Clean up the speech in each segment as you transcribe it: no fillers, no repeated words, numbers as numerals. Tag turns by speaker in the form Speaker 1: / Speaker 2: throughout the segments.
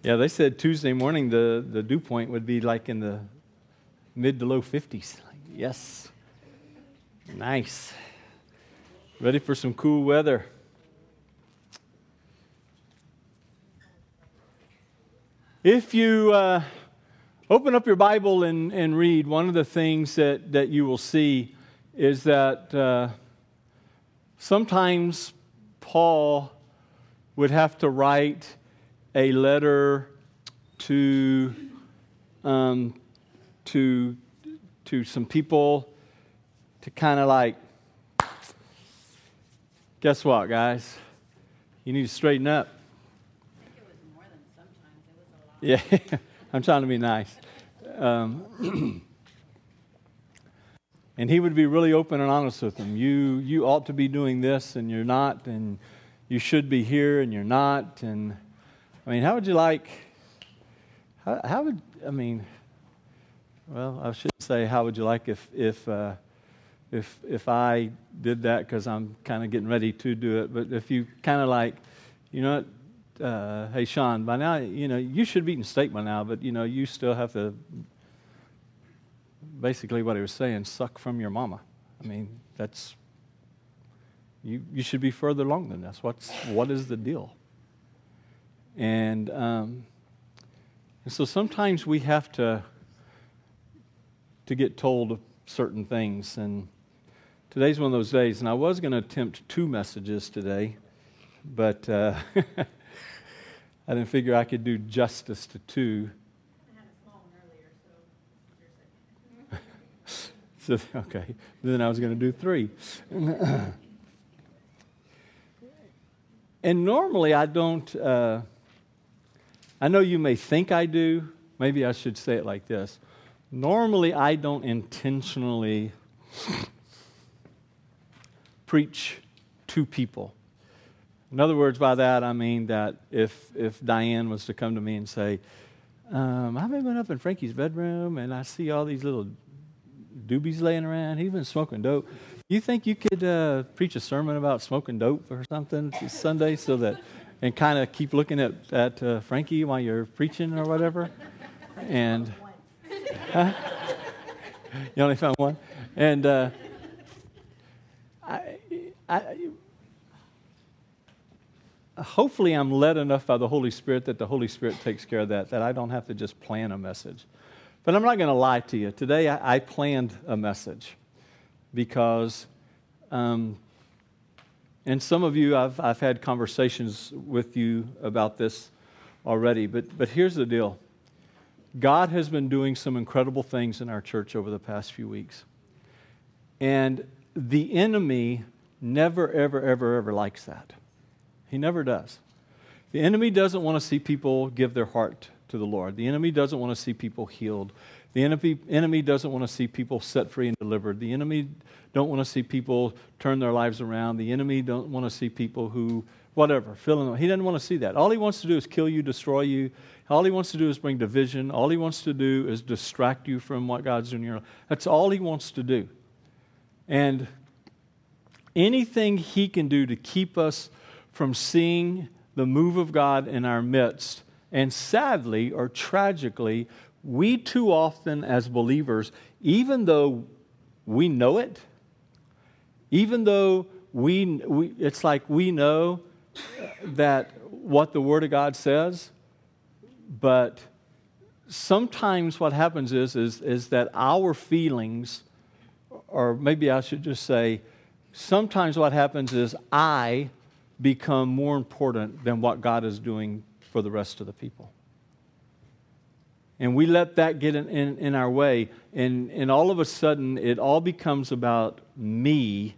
Speaker 1: Yeah, they said Tuesday morning the dew point would be like in the mid to low 50s. Yes. Nice. Ready for some cool weather. If you open up your Bible and read, one of the things that you will see is that sometimes Paul would have to write a letter to some people to kind of like, guess what, guys? You need to straighten up.
Speaker 2: I think it was more than sometimes. It was a lot.
Speaker 1: Yeah, I'm trying to be nice. And he would be really open and honest with them. You ought to be doing this, and you're not, and you should be here, and you're not. And I mean, how would you like? How would I mean? Well, I should say, how would you like if I did that, because I'm kind of getting ready to do it. But if you kind of like, you know, hey Sean, by now you should be eating steak by now, but you still have to. Basically, what he was saying, suck from your mama. I mean, that's you should be further along than this. What is the deal? And so sometimes we have to get told certain things. And today's one of those days. And I was going to attempt 2 messages today, but I didn't figure I could do justice to 2. So, okay, then I was going to do 3. And normally I don't, I know you may think I do. Maybe I should say it like this. Normally I don't intentionally preach to people. In other words, by that I mean that if Diane was to come to me and say, I've been up in Frankie's bedroom and I see all these little doobies laying around. He's been smoking dope. You think you could preach a sermon about smoking dope or something Sunday and kind of keep looking at Frankie while you're preaching or whatever? And huh? You only found one? And hopefully I'm led enough by the Holy Spirit that the Holy Spirit takes care of that I don't have to just plan a message. But I'm not going to lie to you. Today I planned a message because, and some of you I've had conversations with you about this already. But here's the deal: God has been doing some incredible things in our church over the past few weeks, and the enemy never, ever, ever, ever likes that. He never does. The enemy doesn't want to see people give their heart to the Lord. The enemy doesn't want to see people healed. The enemy doesn't want to see people set free and delivered. The enemy don't want to see people turn their lives around. The enemy don't want to see people who, whatever, he doesn't want to see that. All he wants to do is kill you, destroy you. All he wants to do is bring division. All he wants to do is distract you from what God's doing in your life. That's all he wants to do. And anything he can do to keep us from seeing the move of God in our midst. And sadly or tragically, we too often as believers, even though we know it, even though it's like we know that what the Word of God says, but sometimes what happens is that our feelings, or maybe I should just say, sometimes what happens is I become more important than what God is doing for the rest of the people. And we let that get in our way, and all of a sudden it all becomes about me,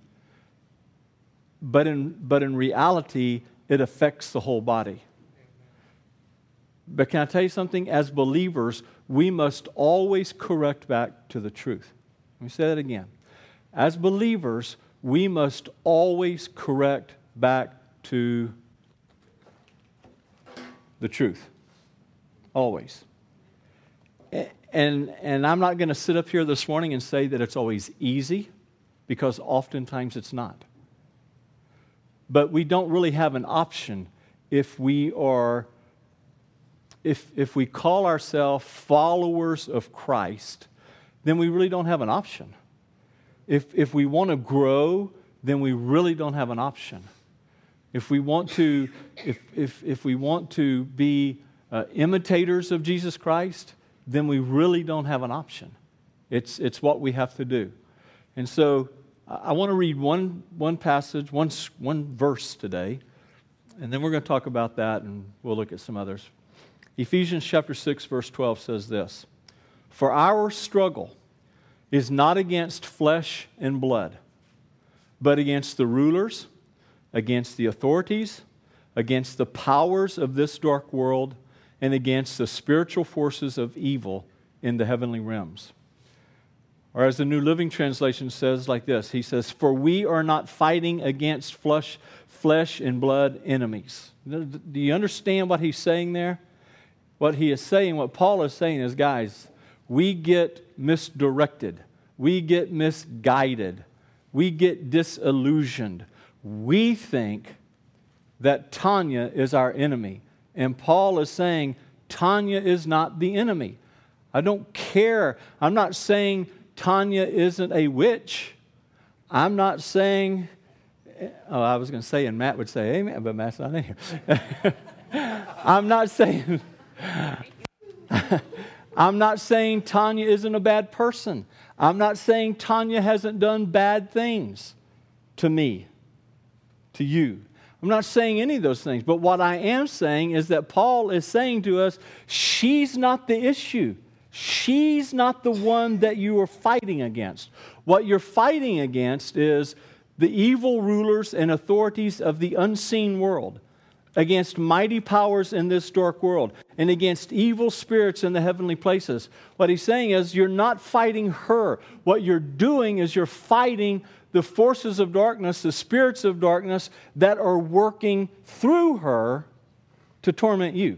Speaker 1: but in reality it affects the whole body. But can I tell you something? As believers, we must always correct back to the truth. Let me say that again. As believers, we must always correct back to the truth. Always. And I'm not going to sit up here this morning and say that it's always easy, because oftentimes it's not. But we don't really have an option if we are if we call ourselves followers of Christ, then we really don't have an option. If we want to grow, then we really don't have an option. If we want to be imitators of Jesus Christ, then we really don't have an option. It's what we have to do. And so I want to read one passage, one verse today, and then we're going to talk about that, and we'll look at some others. Ephesians chapter 6, verse 12 says this, "For our struggle is not against flesh and blood, but against the rulers, against the authorities, against the powers of this dark world, and against the spiritual forces of evil in the heavenly realms." Or as the New Living Translation says like this, he says, "For we are not fighting against flesh and blood enemies." Do you understand what he's saying there? What he is saying, what Paul is saying is, guys, we get misdirected. We get misguided. We get disillusioned. We think that Tanya is our enemy. And Paul is saying, Tanya is not the enemy. I don't care. I'm not saying Tanya isn't a witch. I'm not saying, I was going to say, and Matt would say amen, but Matt's not in here. I'm not saying Tanya isn't a bad person. I'm not saying Tanya hasn't done bad things to me, to you. I'm not saying any of those things. But what I am saying is that Paul is saying to us, she's not the issue. She's not the one that you are fighting against. What you're fighting against is the evil rulers and authorities of the unseen world, against mighty powers in this dark world, and against evil spirits in the heavenly places. What he's saying is you're not fighting her. What you're doing is you're fighting the forces of darkness, the spirits of darkness that are working through her to torment you.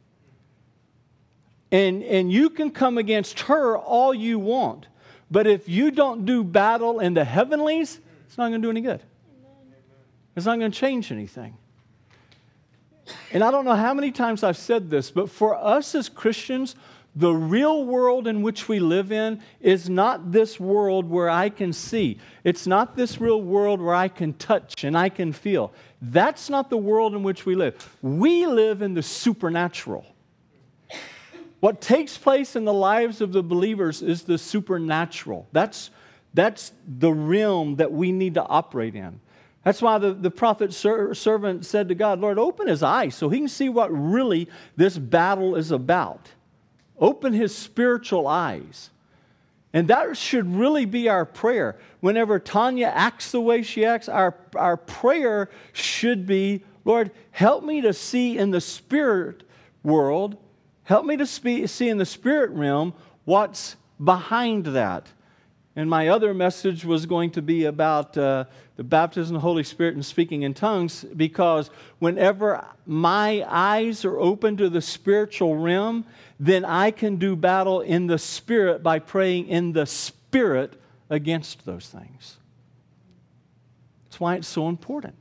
Speaker 1: And you can come against her all you want, but if you don't do battle in the heavenlies, it's not going to do any good. It's not going to change anything. And I don't know how many times I've said this, but for us as Christians, the real world in which we live in is not this world where I can see. It's not this real world where I can touch and I can feel. That's not the world in which we live. We live in the supernatural. What takes place in the lives of the believers is the supernatural. That's the realm that we need to operate in. That's why the prophet servant said to God, Lord, open his eyes so he can see what really this battle is about. Open his spiritual eyes. And that should really be our prayer. Whenever Tanya acts the way she acts, our prayer should be, Lord, help me to see in the spirit world, help me to see in the spirit realm what's behind that. And my other message was going to be about the baptism of the Holy Spirit and speaking in tongues, because whenever my eyes are open to the spiritual realm, then I can do battle in the Spirit by praying in the Spirit against those things. That's why it's so important.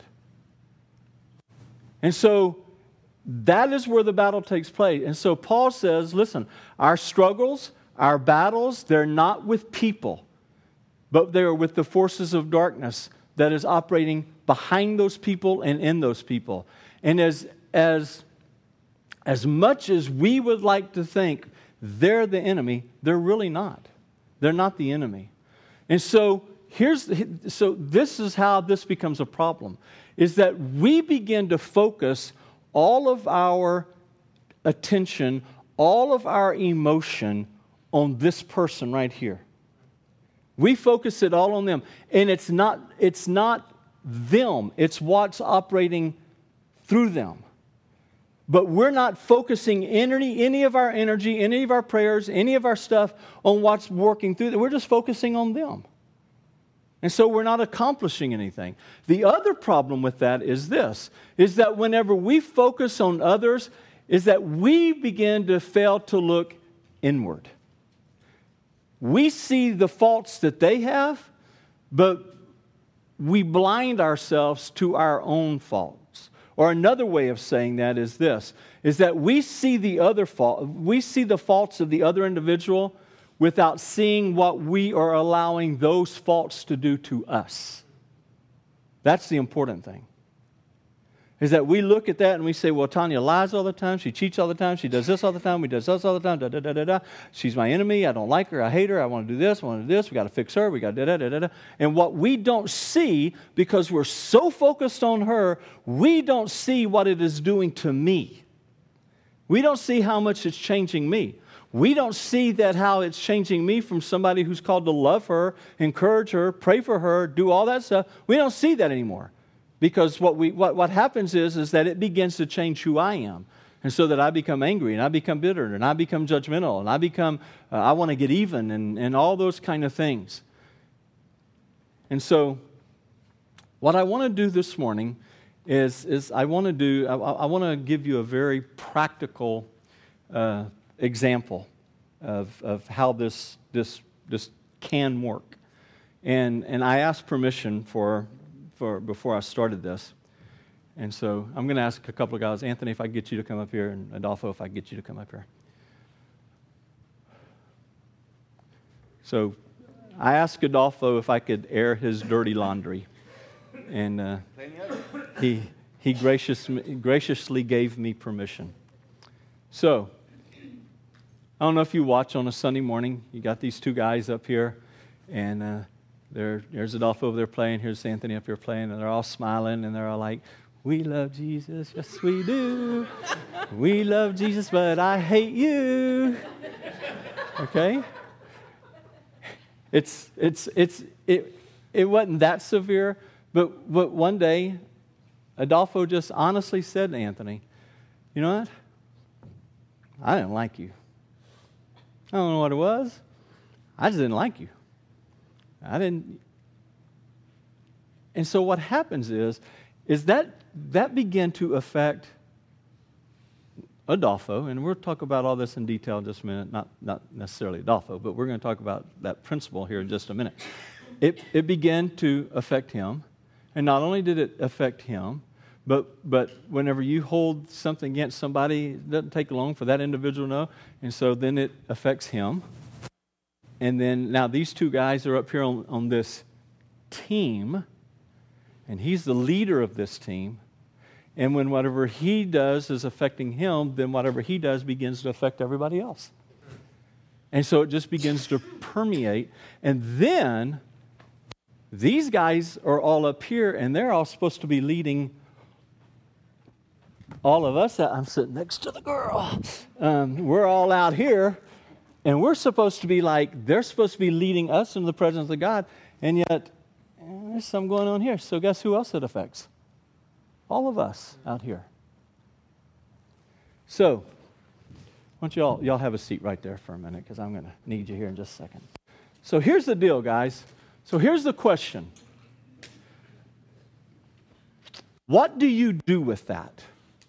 Speaker 1: And so that is where the battle takes place. And so Paul says, listen, our struggles, our battles, they're not with people, but they're with the forces of darkness that is operating behind those people and in those people. And as much as we would like to think they're the enemy, they're really not. They're not the enemy. And so this is how this becomes a problem, is that we begin to focus all of our attention, all of our emotion on this person right here. We focus it all on them. And it's not them. It's what's operating through them. But we're not focusing any of our energy, any of our prayers, any of our stuff on what's working through them. We're just focusing on them. And so we're not accomplishing anything. The other problem with that is this, is that whenever we focus on others, is that we begin to fail to look inward. We see the faults that they have, but we blind ourselves to our own faults. Or another way of saying that is this, is that we see the faults of the other individual without seeing what we are allowing those faults to do to us. That's the important thing. Is that we look at that and we say, well, Tanya lies all the time, she cheats all the time, she does this all the time, we does this all the time, da-da-da-da-da. She's my enemy, I don't like her, I hate her, I want to do this, we got to fix her, we got da-da-da-da-da. And what we don't see, because we're so focused on her, we don't see what it is doing to me. We don't see how much it's changing me. We don't see that how it's changing me from somebody who's called to love her, encourage her, pray for her, do all that stuff. We don't see that anymore. Because what happens is that it begins to change who I am. And so that I become angry and I become bitter and I become judgmental and I become, I want to get even and all those kind of things. And so what I want to do this morning is I want to give you a very practical example of how this can work. And I asked permission for before I started this. And so I'm going to ask a couple of guys, Anthony, if I get you to come up here, and Adolfo, if I get you to come up here. So I asked Adolfo if I could air his dirty laundry. And he graciously gave me permission. So I don't know if you watch on a Sunday morning. You got these two guys up here, and there's Adolfo over there playing. Here's Anthony up here playing, and they're all smiling, and they're all like, "We love Jesus, yes we do. We love Jesus, but I hate you." Okay? It wasn't that severe, but one day, Adolfo just honestly said to Anthony, "You know what? I didn't like you. I don't know what it was. I just didn't like you. I didn't." And so what happens is that began to affect Adolfo, and we'll talk about all this in detail in just a minute, not necessarily Adolfo, but we're going to talk about that principle here in just a minute. It began to affect him, and not only did it affect him, but whenever you hold something against somebody, it doesn't take long for that individual to know, and so then it affects him. And then now these two guys are up here on this team, and he's the leader of this team. And when whatever he does is affecting him, then whatever he does begins to affect everybody else. And so it just begins to permeate. And then these guys are all up here, and they're all supposed to be leading all of us. I'm sitting next to the girl. We're all out here. And we're supposed to be like, they're supposed to be leading us into the presence of God, and yet there's something going on here. So guess who else it affects? All of us out here. So, why don't y'all have a seat right there for a minute, because I'm going to need you here in just a second. So here's the deal, guys. So here's the question. What do you do with that?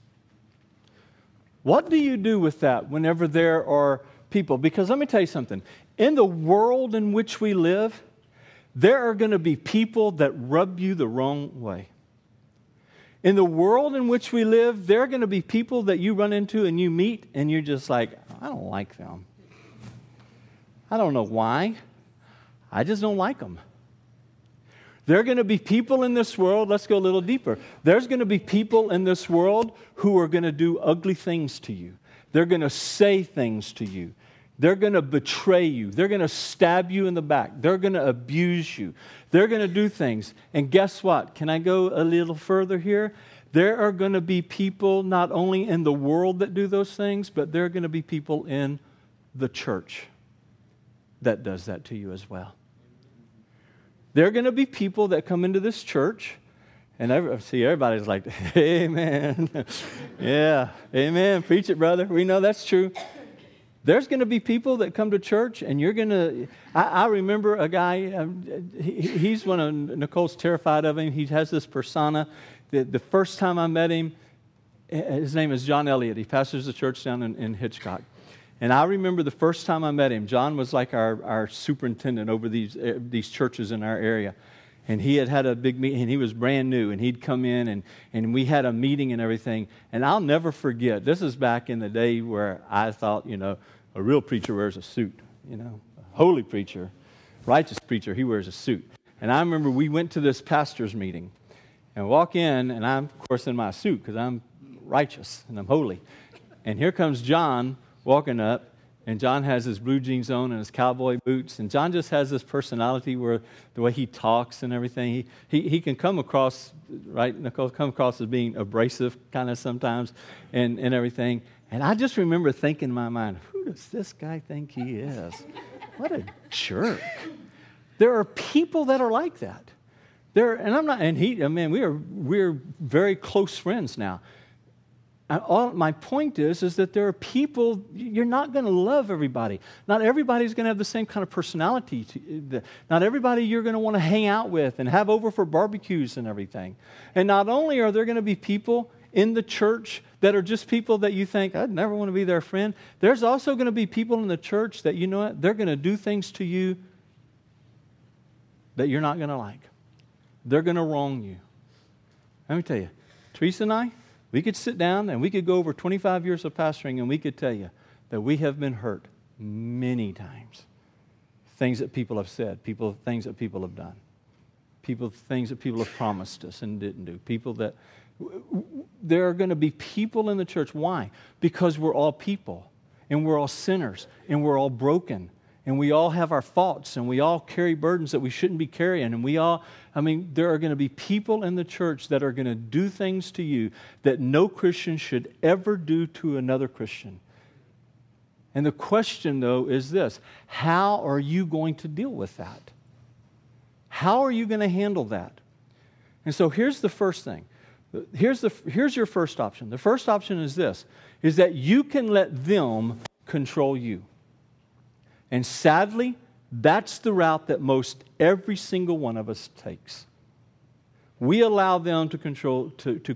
Speaker 1: What do you do with that whenever there are people? Because let me tell you something. In the world in which we live, there are going to be people that rub you the wrong way. In the world in which we live, there are going to be people that you run into and you meet and you're just like, I don't like them. I don't know why. I just don't like them. There are going to be people in this world, let's go a little deeper. There's going to be people in this world who are going to do ugly things to you. They're going to say things to you. They're going to betray you. They're going to stab you in the back. They're going to abuse you. They're going to do things. And guess what? Can I go a little further here? There are going to be people not only in the world that do those things, but there are going to be people in the church that does that to you as well. There are going to be people that come into this church, and everybody's like, amen. Yeah, amen. Preach it, brother. We know that's true. There's going to be people that come to church, and you're going to... I remember a guy, he's one of... Nicole's terrified of him. He has this persona. The first time I met him, his name is John Elliott. He pastors a church down in Hitchcock. And I remember the first time I met him, John was like our superintendent over these churches in our area. And he had a big meeting, and he was brand new, and he'd come in, and we had a meeting and everything. And I'll never forget, this is back in the day where I thought, a real preacher wears a suit, a holy preacher, righteous preacher, he wears a suit. And I remember we went to this pastor's meeting, and walk in, and I'm, of course, in my suit, because I'm righteous, and I'm holy. And here comes John walking up, and John has his blue jeans on and his cowboy boots. And John just has this personality where the way he talks and everything, he can come across, right, Nicole, come across as being abrasive kind of sometimes and everything. And I just remember thinking in my mind, who does this guy think he is? What a jerk. There are people that are like that. We're very close friends now. My point is that there are people, you're not going to love everybody. Not everybody's going to have the same kind of personality. Not everybody you're going to want to hang out with and have over for barbecues and everything. And not only are there going to be people in the church that are just people that you think, I'd never want to be their friend. There's also going to be people in the church that, you know what, they're going to do things to you that you're not going to like. They're going to wrong you. Let me tell you, Teresa and I, we could sit down and we could go over 25 years of pastoring and we could tell you that we have been hurt many times. Things that people have said, things that people have done, things that people have promised us and didn't do. There are going to be people in the church. Why? Because we're all people and we're all sinners and we're all broken. And we all have our faults, and we all carry burdens that we shouldn't be carrying. And there are going to be people in the church that are going to do things to you that no Christian should ever do to another Christian. And the question, though, is this: how are you going to deal with that? How are you going to handle that? And so here's the first thing. Here's your first option. The first option is this, is that you can let them control you. And sadly, that's the route that most every single one of us takes. We allow them to control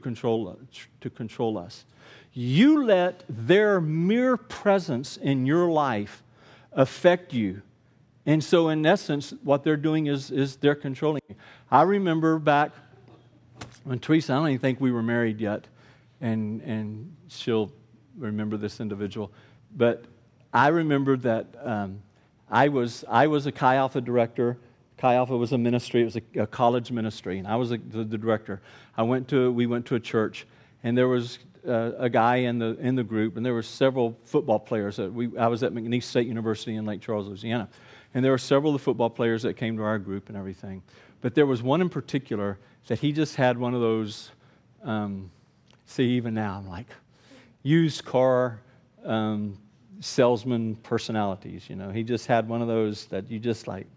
Speaker 1: us. You let their mere presence in your life affect you. And so in essence, what they're doing is they're controlling you. I remember back when Teresa, I don't even think we were married yet, and she'll remember this individual, but I remember that I was a Chi Alpha director. Chi Alpha was a ministry. It was a college ministry, and I was the director. We went to a church, and there was a guy in the group, and there were several football players. I was at McNeese State University in Lake Charles, Louisiana, and there were several of the football players that came to our group and everything. But there was one in particular that he just had one of those. Even now, I'm like, used car. Salesman personalities, He just had one of those that you just like.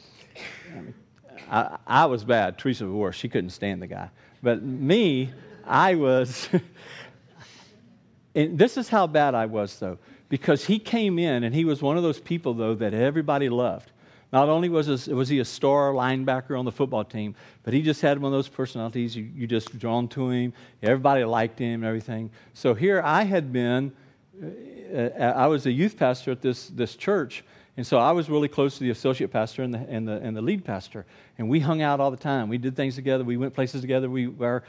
Speaker 1: I was bad. Teresa was worse. She couldn't stand the guy. But me, I was. And this is how bad I was, though, because he came in and he was one of those people, though, that everybody loved. Not only was he a star linebacker on the football team, but he just had one of those personalities. You just drawn to him. Everybody liked him and everything. So here I had been. I was a youth pastor at this church, and so I was really close to the associate pastor and the lead pastor, and we hung out all the time. We did things together. We went places together. Me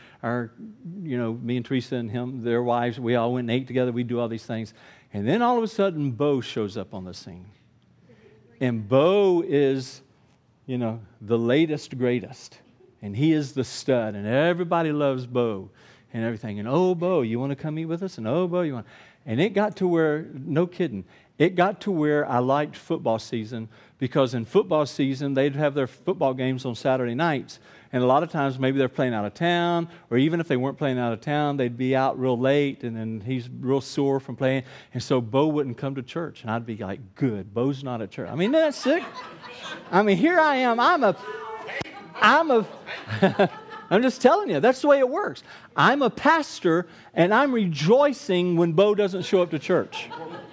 Speaker 1: and Teresa and him, their wives, we all went and ate together. We do all these things, and then all of a sudden, Bo shows up on the scene, and Bo is, the latest greatest, and he is the stud, and everybody loves Bo and everything. And oh, Bo, you want to come eat with us? And oh, Bo, you want. And it got to where, no kidding, it got to where I liked football season, because in football season, they'd have their football games on Saturday nights. And a lot of times, maybe they're playing out of town, or even if they weren't playing out of town, they'd be out real late, and then he's real sore from playing. And so Bo wouldn't come to church. And I'd be like, good, Bo's not at church. Isn't that sick? Here I am. I'm just telling you, that's the way it works. I'm a pastor, and I'm rejoicing when Bo doesn't show up to church.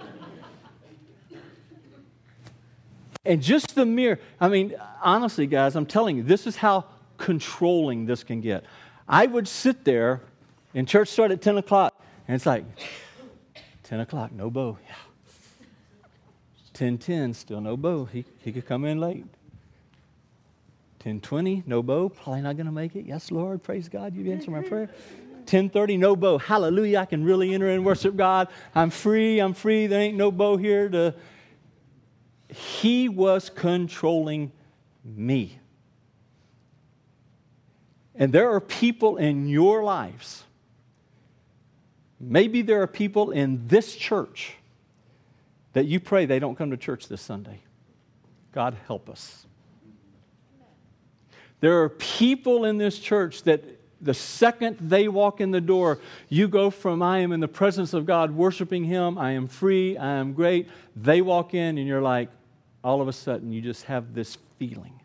Speaker 1: And just the mere, honestly, guys, I'm telling you, this is how controlling this can get. I would sit there, and church started at 10 o'clock, and it's like, 10 o'clock, no Bo. Yeah. 10:10, still no Bo. He could come in late. 10:20, no bow, probably not going to make it. Yes, Lord, praise God, you've answered my prayer. 10:30, no bow, hallelujah, I can really enter and worship God. I'm free, there ain't no bow here. He was controlling me. And there are people in your lives, maybe there are people in this church that you pray they don't come to church this Sunday. God help us. There are people in this church that the second they walk in the door, you go from I am in the presence of God worshiping Him, I am free, I am great. They walk in and you're like, all of a sudden you just have this feeling.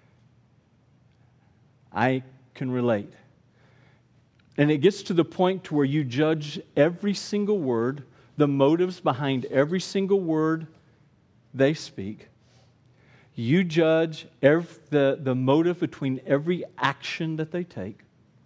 Speaker 1: I can relate. And it gets to the point to where you judge every single word, the motives behind every single word they speak. You judge the motive between every action that they take.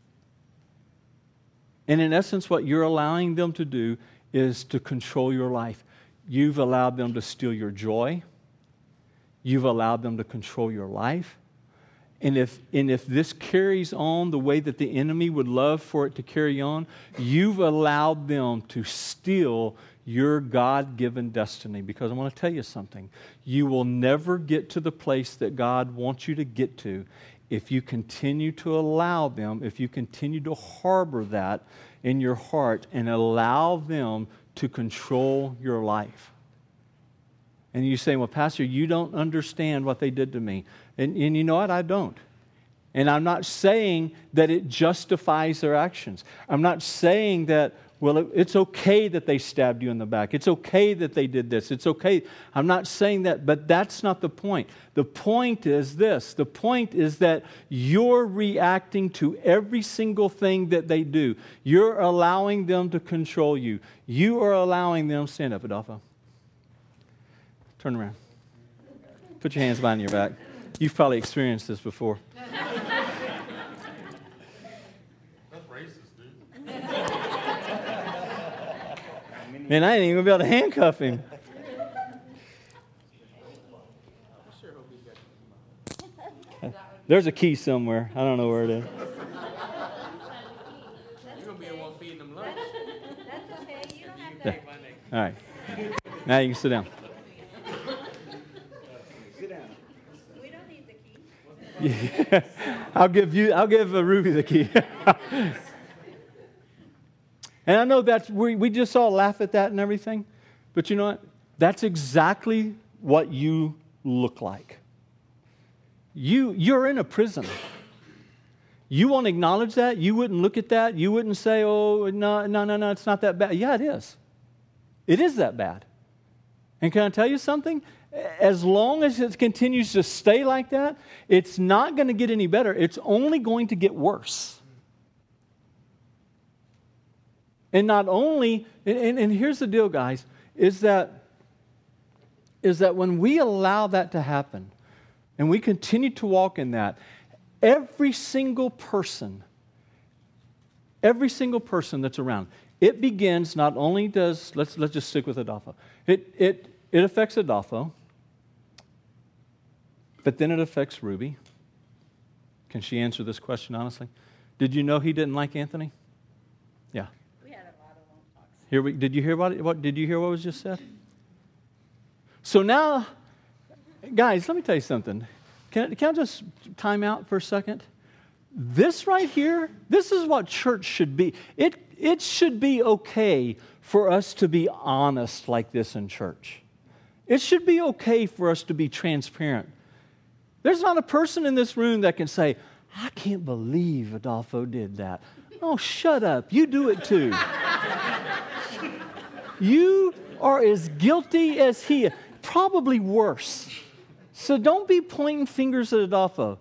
Speaker 1: And in essence, what you're allowing them to do is to control your life. You've allowed them to steal your joy. You've allowed them to control your life. And if this carries on the way that the enemy would love for it to carry on, you've allowed them to steal your God-given destiny. Because I want to tell you something. You will never get to the place that God wants you to get to if you continue to allow them, if you continue to harbor that in your heart and allow them to control your life. And you say, well, Pastor, you don't understand what they did to me. And you know what? I don't. And I'm not saying that it justifies their actions. I'm not saying that, well, it's okay that they stabbed you in the back. It's okay that they did this. It's okay. I'm not saying that, but that's not the point. The point is this. The point is that you're reacting to every single thing that they do. You're allowing them to control you. You are allowing them, stand up, Adolfo. Turn around. Put your hands behind your back. You've probably experienced this before.
Speaker 3: That's racist, dude.
Speaker 1: Man, I ain't even gonna be able to handcuff him. There's a key somewhere. I don't know where it is.
Speaker 3: You're going to be the one feeding them lunch.
Speaker 2: That's okay. You don't have to.
Speaker 1: All right. Now you can sit down.
Speaker 2: We don't need the key.
Speaker 1: Yeah. I'll give Ruby the key. And I know that we just all laugh at that and everything, but you know what? That's exactly what you look like. You're in a prison. You won't acknowledge that. You wouldn't look at that. You wouldn't say, oh, no, it's not that bad. Yeah, it is. It is that bad. And can I tell you something? As long as it continues to stay like that, it's not going to get any better. It's only going to get worse. And not only, and here's the deal, guys, is that when we allow that to happen, and we continue to walk in that, every single person that's around, it begins, not only does, let's just stick with Adolfo. It affects Adolfo, but then it affects Ruby. Can she answer this question honestly? Did you know he didn't like Anthony? Yeah.
Speaker 2: We had a lot of long talks.
Speaker 1: Did you hear what was just said? So now, guys, let me tell you something. Can I just time out for a second? This right here, this is what church should be. It should be okay for us to be honest like this in church. It should be okay for us to be transparent. There's not a person in this room that can say, I can't believe Adolfo did that. Oh, shut up. You do it too. You are as guilty as he is, probably worse. So don't be pointing fingers at Adolfo.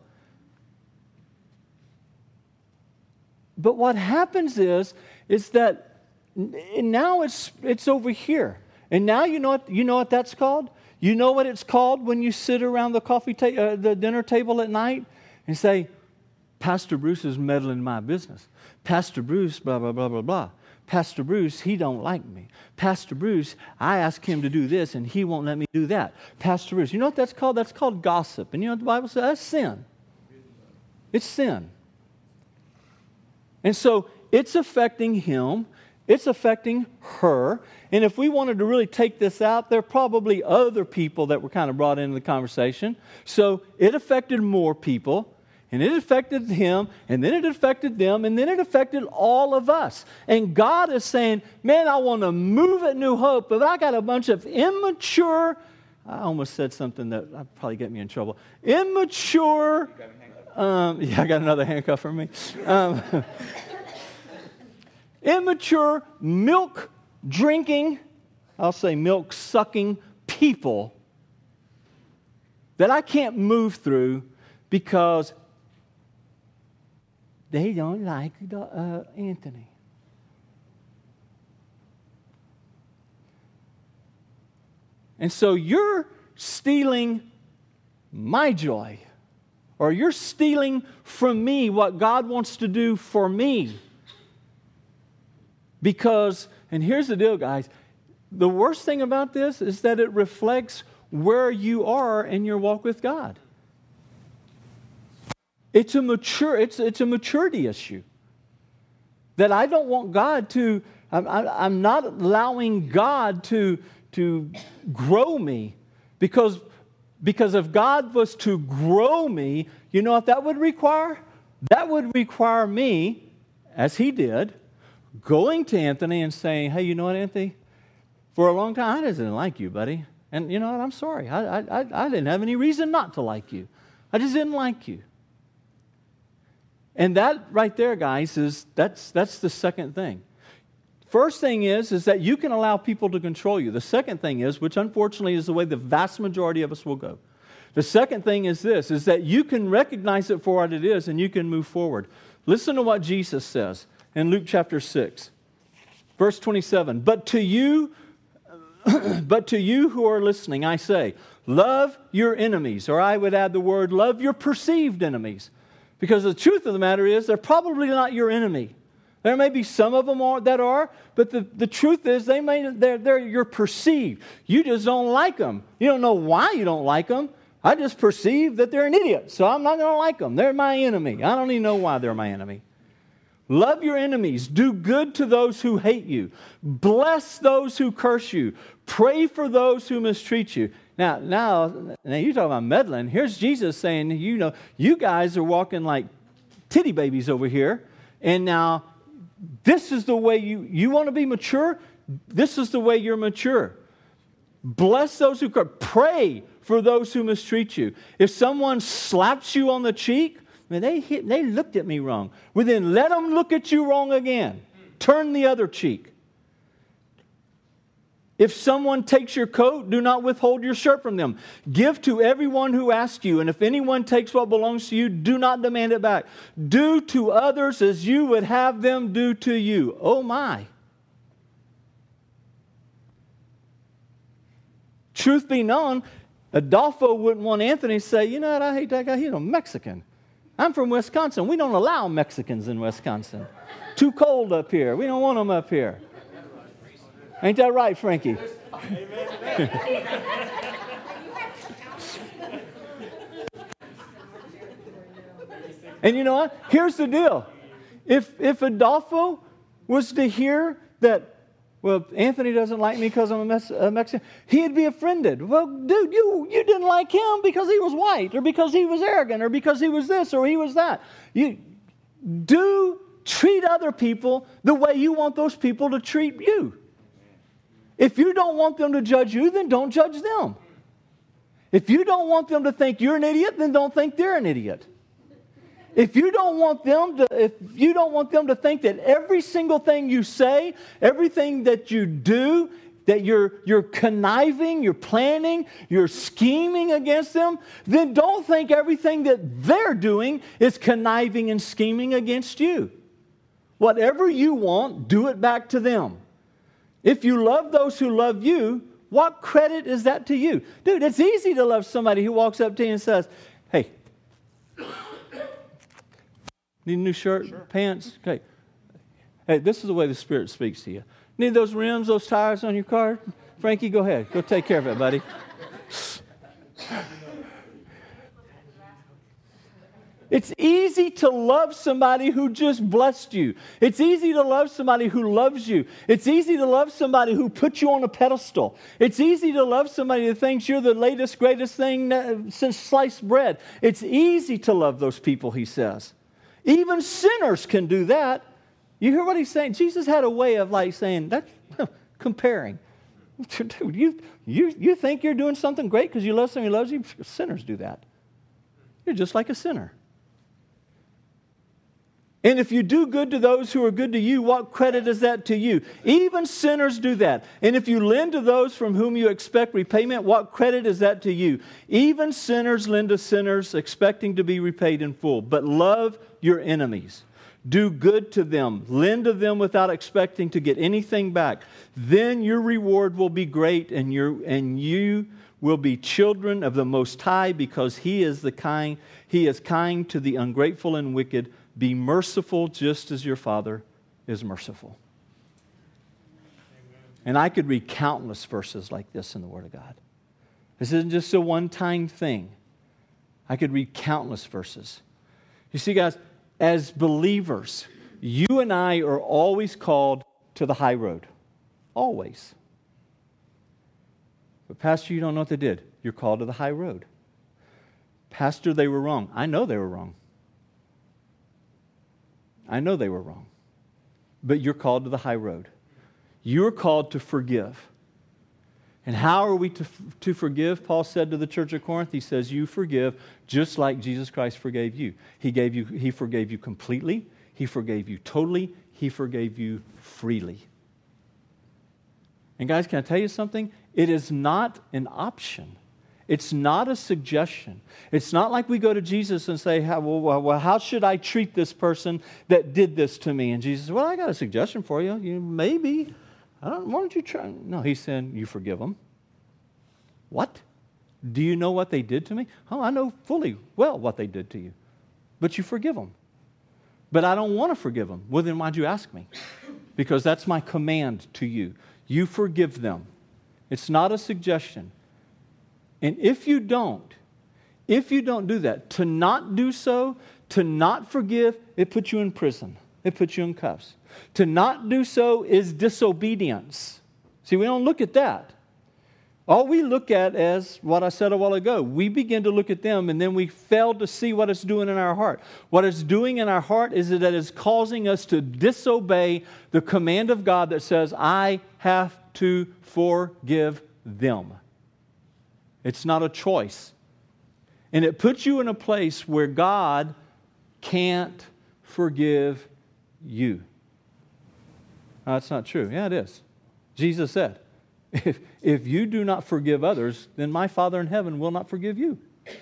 Speaker 1: But what happens is that now it's over here. And now you know what that's called? You know what it's called when you sit around the dinner table at night and say, Pastor Bruce is meddling in my business. Pastor Bruce, blah, blah, blah, blah, blah. Pastor Bruce, he don't like me. Pastor Bruce, I ask him to do this and he won't let me do that. Pastor Bruce, you know what that's called? That's called gossip. And you know what the Bible says? That's sin. It's sin. And so it's affecting him. It's affecting her. And if we wanted to really take this out, there are probably other people that were kind of brought into the conversation. So it affected more people. And it affected him, and then it affected them, and then it affected all of us. And God is saying, man, I want to move at New Hope, but I got a bunch of immature, I almost said something that would probably get me in trouble. Immature, I got another handcuff for me. Immature, milk-drinking, I'll say milk-sucking people that I can't move through because they don't like Anthony. And so you're stealing my joy, or you're stealing from me what God wants to do for me. Because, and here's the deal, guys, the worst thing about this is that it reflects where you are in your walk with God. It's a maturity issue. That I don't want God to, I'm not allowing God to grow me. Because if God was to grow me, you know what that would require? That would require me, as he did, going to Anthony and saying, hey, you know what, Anthony? For a long time, I just didn't like you, buddy. And you know what, I'm sorry. I didn't have any reason not to like you. I just didn't like you. And that right there, guys, that's the second thing. First thing is that you can allow people to control you. The second thing is, which unfortunately is the way the vast majority of us will go. The second thing is this, is that you can recognize it for what it is and you can move forward. Listen to what Jesus says in Luke chapter 6, verse 27. But to you who are listening, I say, love your enemies, or I would add the word, love your perceived enemies. Because the truth of the matter is, they're probably not your enemy. There may be some of them that are, but the truth is, they're your perceived. You just don't like them. You don't know why you don't like them. I just perceive that they're an idiot, so I'm not going to like them. They're my enemy. I don't even know why they're my enemy. Love your enemies. Do good to those who hate you. Bless those who curse you. Pray for those who mistreat you. Now you talk about meddling. Here's Jesus saying, you guys are walking like titty babies over here. And now this is the way you want to be mature. This is the way you're mature. Bless those who curse. Pray for those who mistreat you. If someone slaps you on the cheek, they looked at me wrong. Well, then let them look at you wrong again. Turn the other cheek. If someone takes your coat, do not withhold your shirt from them. Give to everyone who asks you, and if anyone takes what belongs to you, do not demand it back. Do to others as you would have them do to you. Oh my. Truth be known, Adolfo wouldn't want Anthony to say, you know what, I hate that guy, he's a Mexican. I'm from Wisconsin. We don't allow Mexicans in Wisconsin. Too cold up here. We don't want them up here. Ain't that right, Frankie? And you know what? Here's the deal. If Adolfo was to hear that, well, Anthony doesn't like me because I'm a Mexican, he'd be offended. Well, dude, you didn't like him because he was white, or because he was arrogant, or because he was this, or he was that. You treat other people the way you want those people to treat you. If you don't want them to judge you, then don't judge them. If you don't want them to think you're an idiot, then don't think they're an idiot. If you don't want them to think that every single thing you say, everything that you do, that you're conniving, you're planning, you're scheming against them, then don't think everything that they're doing is conniving and scheming against you. Whatever you want, do it back to them. If you love those who love you, what credit is that to you? Dude, it's easy to love somebody who walks up to you and says, hey, need a new shirt, sure. Pants? Okay. Hey, this is the way the Spirit speaks to you. Need those rims, those tires on your car? Frankie, go ahead. Go take care of it, buddy. It's easy to love somebody who just blessed you. It's easy to love somebody who loves you. It's easy to love somebody who put you on a pedestal. It's easy to love somebody that thinks you're the latest, greatest thing since sliced bread. It's easy to love those people, he says. Even sinners can do that. You hear what he's saying? Jesus had a way of like saying, that's comparing. Dude, you think you're doing something great because you love somebody who loves you? Sinners do that. You're just like a sinner. And if you do good to those who are good to you, what credit is that to you? Even sinners do that. And if you lend to those from whom you expect repayment, what credit is that to you? Even sinners lend to sinners, expecting to be repaid in full. But love your enemies. Do good to them. Lend to them without expecting to get anything back. Then your reward will be great, and you will be children of the Most High, because He is kind to the ungrateful and wicked. Be merciful just as your Father is merciful. And I could read countless verses like this in the Word of God. This isn't just a one-time thing. I could read countless verses. You see, guys, as believers, you and I are always called to the high road. Always. But Pastor, you don't know what they did. You're called to the high road. Pastor, they were wrong. I know they were wrong. I know they were wrong. But you're called to the high road. You're called to forgive. And how are we to forgive? Paul said to the church of Corinth, he says, you forgive just like Jesus Christ forgave you. He forgave you completely. He forgave you totally. He forgave you freely. And guys, can I tell you something? It is not an option. It's not a suggestion. It's not like we go to Jesus and say, well, how should I treat this person that did this to me? And Jesus says, well, I got a suggestion for you. Maybe. Why don't you try? No, he's saying, you forgive them. What? Do you know what they did to me? Oh, I know fully well what they did to you. But you forgive them. But I don't want to forgive them. Well, then why'd you ask me? Because that's my command to you. You forgive them. It's not a suggestion. And if you don't do that, to not do so, to not forgive, it puts you in prison. It puts you in cuffs. To not do so is disobedience. See, we don't look at that. All we look at is what I said a while ago. We begin to look at them and then we fail to see what it's doing in our heart. What it's doing in our heart is that it's causing us to disobey the command of God that says, I have to forgive them. It's not a choice. And it puts you in a place where God can't forgive you. No, that's not true. Yeah, it is. Jesus said, if you do not forgive others, then my Father in heaven will not forgive you.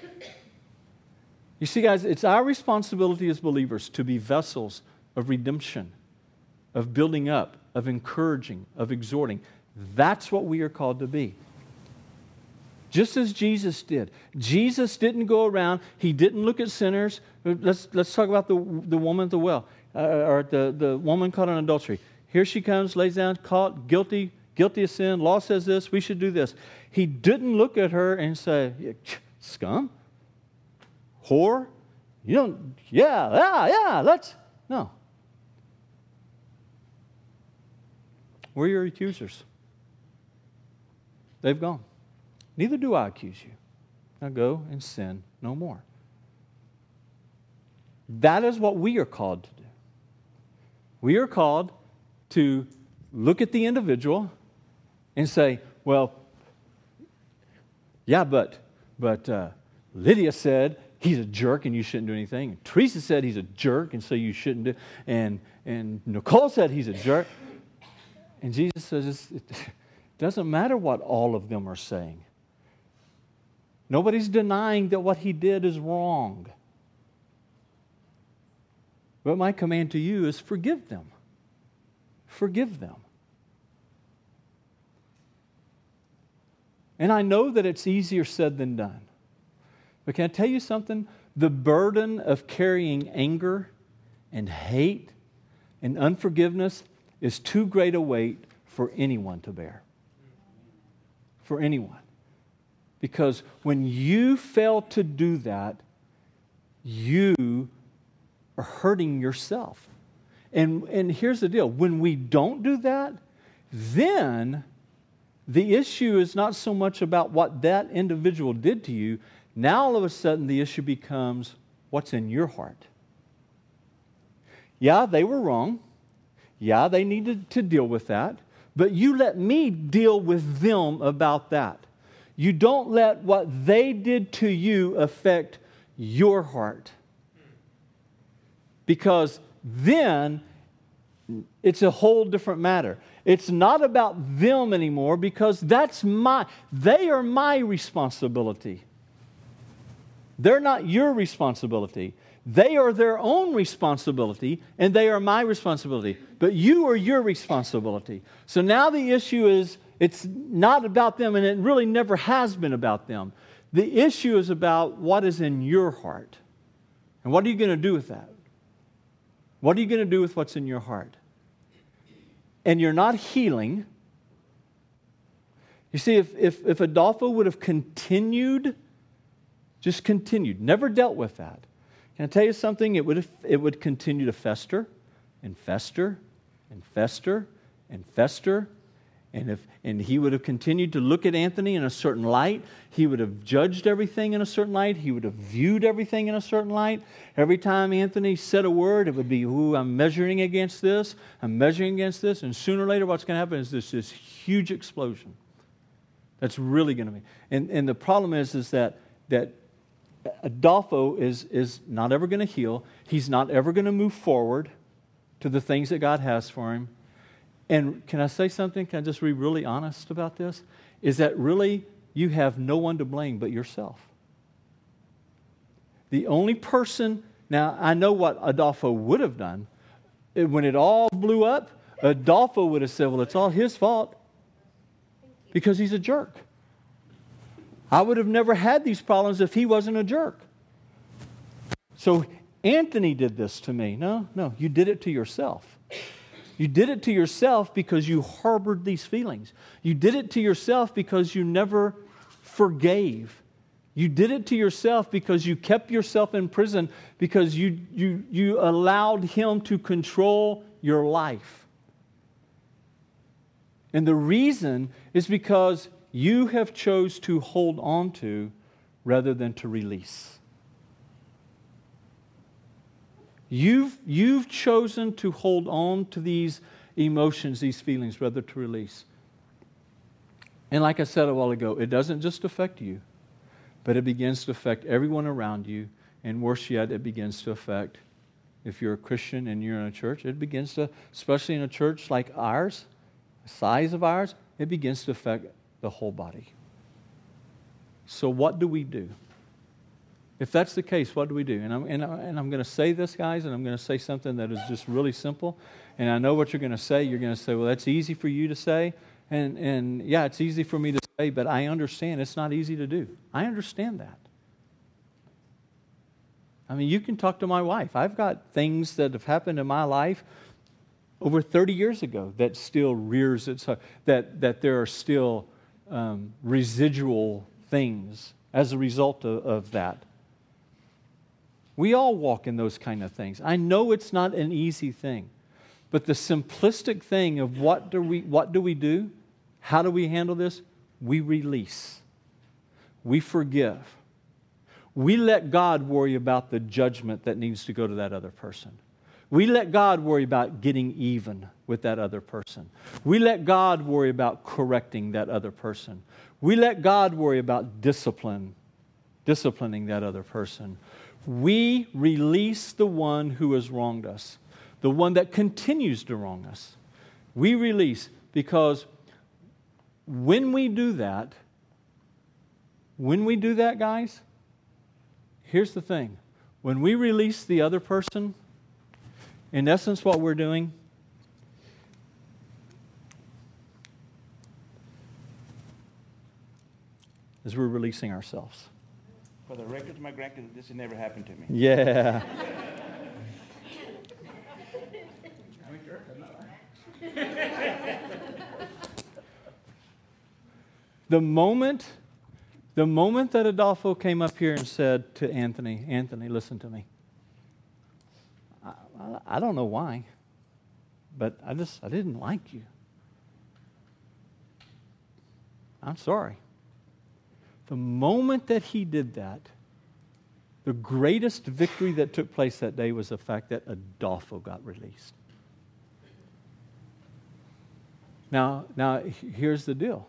Speaker 1: You see, guys, it's our responsibility as believers to be vessels of redemption, of building up, of encouraging, of exhorting. That's what we are called to be. Just as Jesus did. Jesus didn't go around. He didn't look at sinners. Let's talk about the woman at the well, or the woman caught in adultery. Here she comes, lays down, caught, guilty of sin. Law says this. We should do this. He didn't look at her and say, scum, whore. You don't. Yeah. Let's. No. Where are your accusers? They've gone. Neither do I accuse you. Now go and sin no more. That is what we are called to do. We are called to look at the individual and say, well, yeah, but Lydia said he's a jerk and you shouldn't do anything. And Teresa said he's a jerk and so you shouldn't do. And Nicole said he's a jerk. And Jesus says it doesn't matter what all of them are saying. Nobody's denying that what he did is wrong. But my command to you is forgive them. Forgive them. And I know that it's easier said than done. But can I tell you something? The burden of carrying anger and hate and unforgiveness is too great a weight for anyone to bear. For anyone. Because when you fail to do that, you are hurting yourself. And here's the deal. When we don't do that, then the issue is not so much about what that individual did to you. Now all of a sudden the issue becomes what's in your heart. Yeah, they were wrong. Yeah, they needed to deal with that. But you let me deal with them about that. You don't let what they did to you affect your heart. Because then it's a whole different matter. It's not about them anymore because they are my responsibility. They're not your responsibility. They are their own responsibility, and they are my responsibility. But you are your responsibility. So now the issue is, it's not about them, and it really never has been about them. The issue is about what is in your heart. And what are you going to do with that? What are you going to do with what's in your heart? And you're not healing. You see, if Adolfo would have continued, never dealt with that, can I tell you something? It would continue to fester and fester and fester and fester. And he would have continued to look at Anthony in a certain light. He would have judged everything in a certain light. He would have viewed everything in a certain light. Every time Anthony said a word, it would be, ooh, I'm measuring against this. I'm measuring against this. And sooner or later, what's going to happen is this huge explosion. That's really going to be. And the problem is that Adolfo is not ever going to heal. He's not ever going to move forward to the things that God has for him. And can I say something? Can I just be really honest about this? Is that really you have no one to blame but yourself. The only person, now I know what Adolfo would have done. When it all blew up, Adolfo would have said, well, it's all his fault because he's a jerk. I would have never had these problems if he wasn't a jerk. So Anthony did this to me. No, you did it to yourself. You did it to yourself because you harbored these feelings. You did it to yourself because you never forgave. You did it to yourself because you kept yourself in prison because you allowed him to control your life. And the reason is because you have chose to hold on to rather than to release. You've chosen to hold on to these emotions, these feelings, rather to release. And like I said a while ago, it doesn't just affect you, but it begins to affect everyone around you. And worse yet, it begins to affect, if you're a Christian and you're in a church, it begins to, especially in a church like ours, the size of ours, it begins to affect the whole body. So what do we do? If that's the case, what do we do? And I'm going to say this, guys, and I'm going to say something that is just really simple. And I know what you're going to say. You're going to say, well, that's easy for you to say. And yeah, it's easy for me to say, but I understand it's not easy to do. I understand that. I mean, you can talk to my wife. I've got things that have happened in my life over 30 years ago that still rears its head, that there are still residual things as a result of that. We all walk in those kind of things. I know it's not an easy thing, but the simplistic thing of what do we do? How do we handle this? We release. We forgive. We let God worry about the judgment that needs to go to that other person. We let God worry about getting even with that other person. We let God worry about correcting that other person. We let God worry about disciplining that other person. We release the one who has wronged us, the one that continues to wrong us. We release because when we do that, guys, here's the thing. When we release the other person, in essence, what we're doing is we're releasing ourselves.
Speaker 4: For the record to my grandkids, this has never happened to me.
Speaker 1: Yeah. The moment The moment that Adolfo came up here and said to Anthony, Anthony, listen to me. I don't know why, but I didn't like you. I'm sorry. The moment that he did that, the greatest victory that took place that day was the fact that Adolfo got released. Now, here's the deal.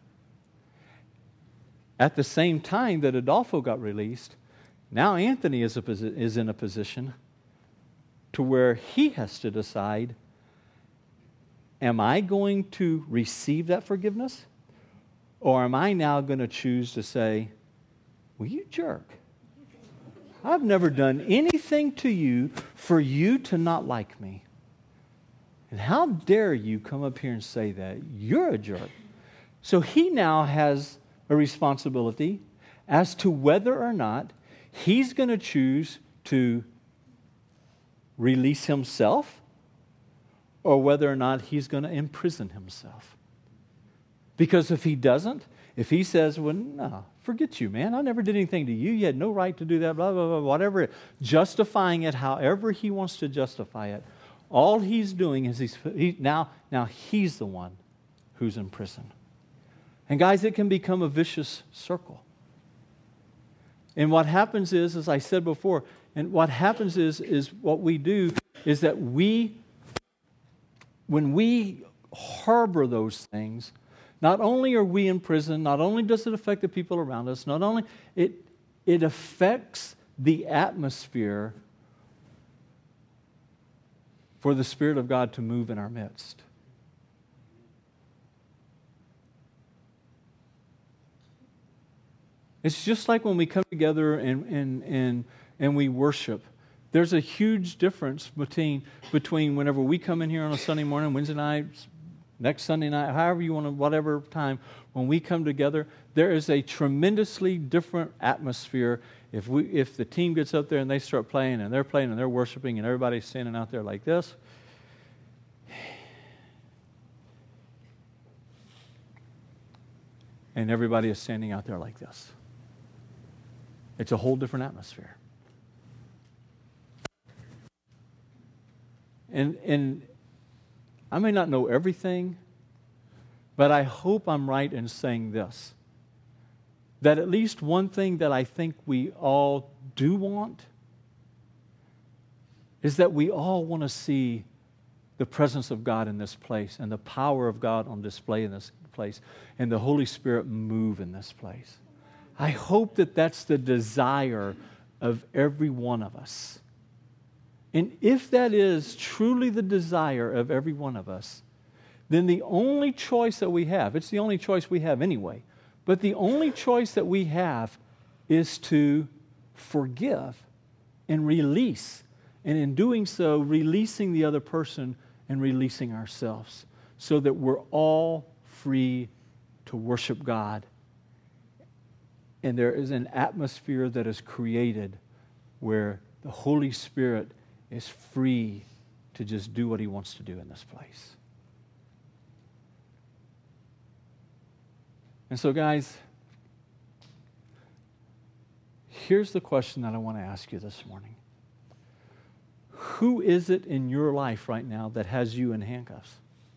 Speaker 1: At the same time that Adolfo got released, now Anthony is in a position to where he has to decide, am I going to receive that forgiveness? Or am I now going to choose to say, well, you jerk. I've never done anything to you for you to not like me. And how dare you come up here and say that? You're a jerk. So he now has a responsibility as to whether or not he's going to choose to release himself or whether or not he's going to imprison himself. Because if he doesn't, if he says, well, no, forget you, man. I never did anything to you. You had no right to do that, blah, blah, blah, whatever. Justifying it however he wants to justify it. All he's doing is now he's the one who's in prison. And guys, it can become a vicious circle. And what happens is, as I said before, and what happens is what we do is that when we harbor those things, not only are we in prison, not only does it affect the people around us, not only it affects the atmosphere for the Spirit of God to move in our midst. It's just like when we come together and we worship. There's a huge difference between whenever we come in here on a Sunday morning, Wednesday night, next Sunday night, however you want to, whatever time, when we come together, there is a tremendously different atmosphere. If the team gets up there and they start playing and they're worshiping and everybody's standing out there like this, and everybody is standing out there like this. It's a whole different atmosphere. And I may not know everything, but I hope I'm right in saying this. That at least one thing that I think we all do want is that we all want to see the presence of God in this place and the power of God on display in this place and the Holy Spirit move in this place. I hope that that's the desire of every one of us. And if that is truly the desire of every one of us, then the only choice that we have, it's the only choice we have anyway, but the only choice that we have is to forgive and release. And in doing so, releasing the other person and releasing ourselves so that we're all free to worship God. And there is an atmosphere that is created where the Holy Spirit is free to just do what He wants to do in this place. And so, guys, here's the question that I want to ask you this morning. Who is it in your life right now that has you in handcuffs?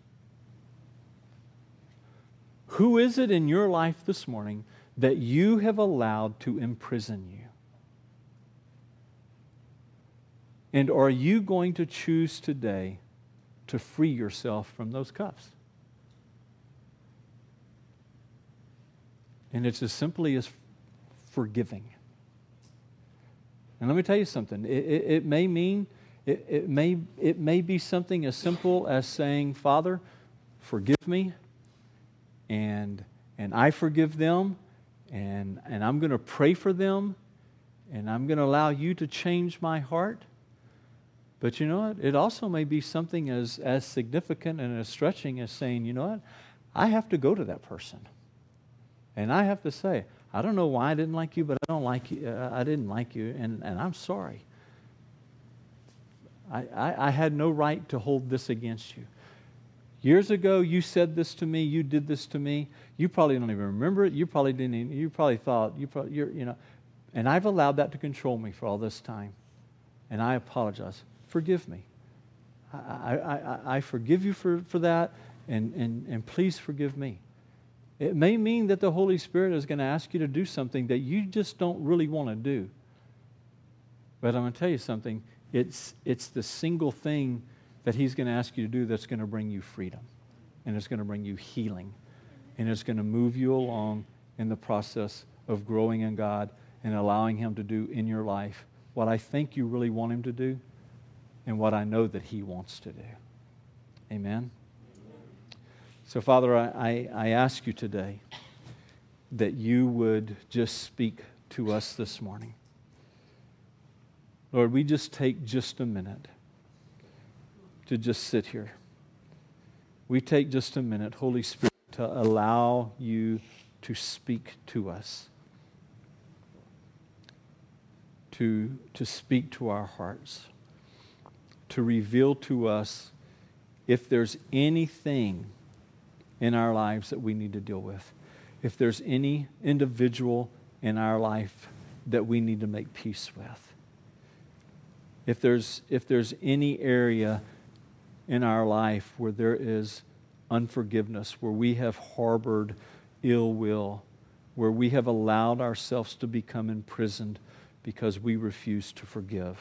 Speaker 1: Who is it in your life this morning that you have allowed to imprison you? And are you going to choose today to free yourself from those cuffs? And it's as simply as forgiving. And let me tell you something. It may mean, it may be something as simple as saying, Father, forgive me, and I forgive them, and I'm going to pray for them, and I'm going to allow you to change my heart. But you know what? It also may be something as significant and as stretching as saying, you know what? I have to go to that person. And I have to say, I don't know why I didn't like you, but I don't like you. I didn't like you, and I'm sorry. I had no right to hold this against you. Years ago, you said this to me. You did this to me. You probably don't even remember it. You probably didn't. You probably thought And I've allowed that to control me for all this time, and I apologize. Forgive me. I forgive you for that, and please forgive me. It may mean that the Holy Spirit is going to ask you to do something that you just don't really want to do. But I'm going to tell you something. It's the single thing that He's going to ask you to do that's going to bring you freedom, and it's going to bring you healing, and it's going to move you along in the process of growing in God and allowing Him to do in your life what I think you really want Him to do and what I know that He wants to do. Amen? So, Father, I ask you today that you would just speak to us this morning. Lord, we just take just a minute to just sit here. We take just a minute, Holy Spirit, to allow you to speak to us, to speak to our hearts, to reveal to us if there's anything in our lives that we need to deal with, if there's any individual in our life that we need to make peace with, if there's any area in our life where there is unforgiveness, where we have harbored ill will, where we have allowed ourselves to become imprisoned because we refuse to forgive.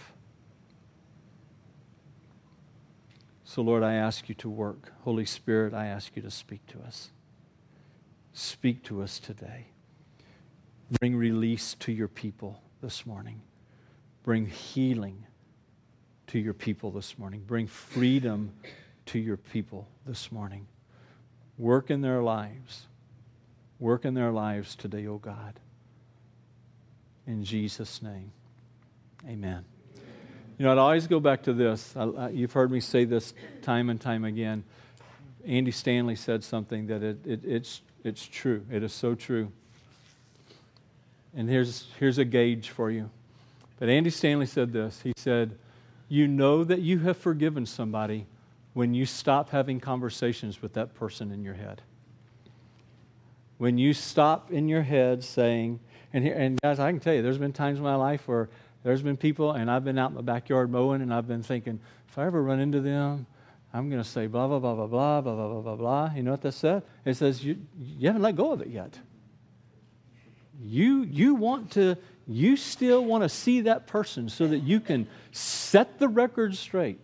Speaker 1: So, Lord, I ask you to work. Holy Spirit, I ask you to speak to us. Speak to us today. Bring release to your people this morning. Bring healing to your people this morning. Bring freedom to your people this morning. Work in their lives. Work in their lives today, oh God. In Jesus' name, amen. You know, I'd always go back to this. You've heard me say this time and time again. Andy Stanley said something that it's true. It is so true. And here's a gauge for you. But Andy Stanley said this. He said, you know that you have forgiven somebody when you stop having conversations with that person in your head. When you stop in your head saying, and guys, I can tell you, there's been times in my life where there's been people, and I've been out in the backyard mowing, and I've been thinking, if I ever run into them, I'm going to say blah, blah, blah, blah, blah, blah, blah, blah, blah, blah. You know what that said? It says, you haven't let go of it yet. You still want to see that person so that you can set the record straight.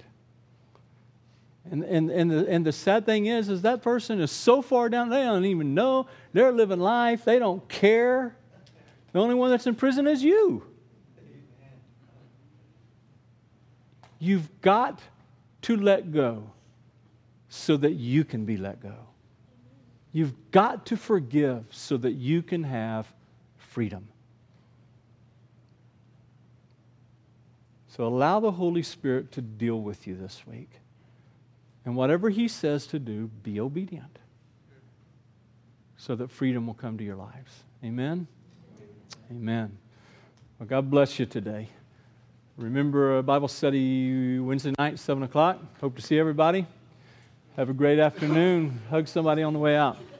Speaker 1: And the sad thing is that person is so far down, they don't even know. They're living life. They don't care. The only one that's in prison is you. You've got to let go so that you can be let go. You've got to forgive so that you can have freedom. So allow the Holy Spirit to deal with you this week. And whatever He says to do, be obedient so that freedom will come to your lives. Amen? Amen. Well, God bless you today. Remember Bible study Wednesday night, 7 o'clock. Hope to see everybody. Have a great afternoon. Hug somebody on the way out.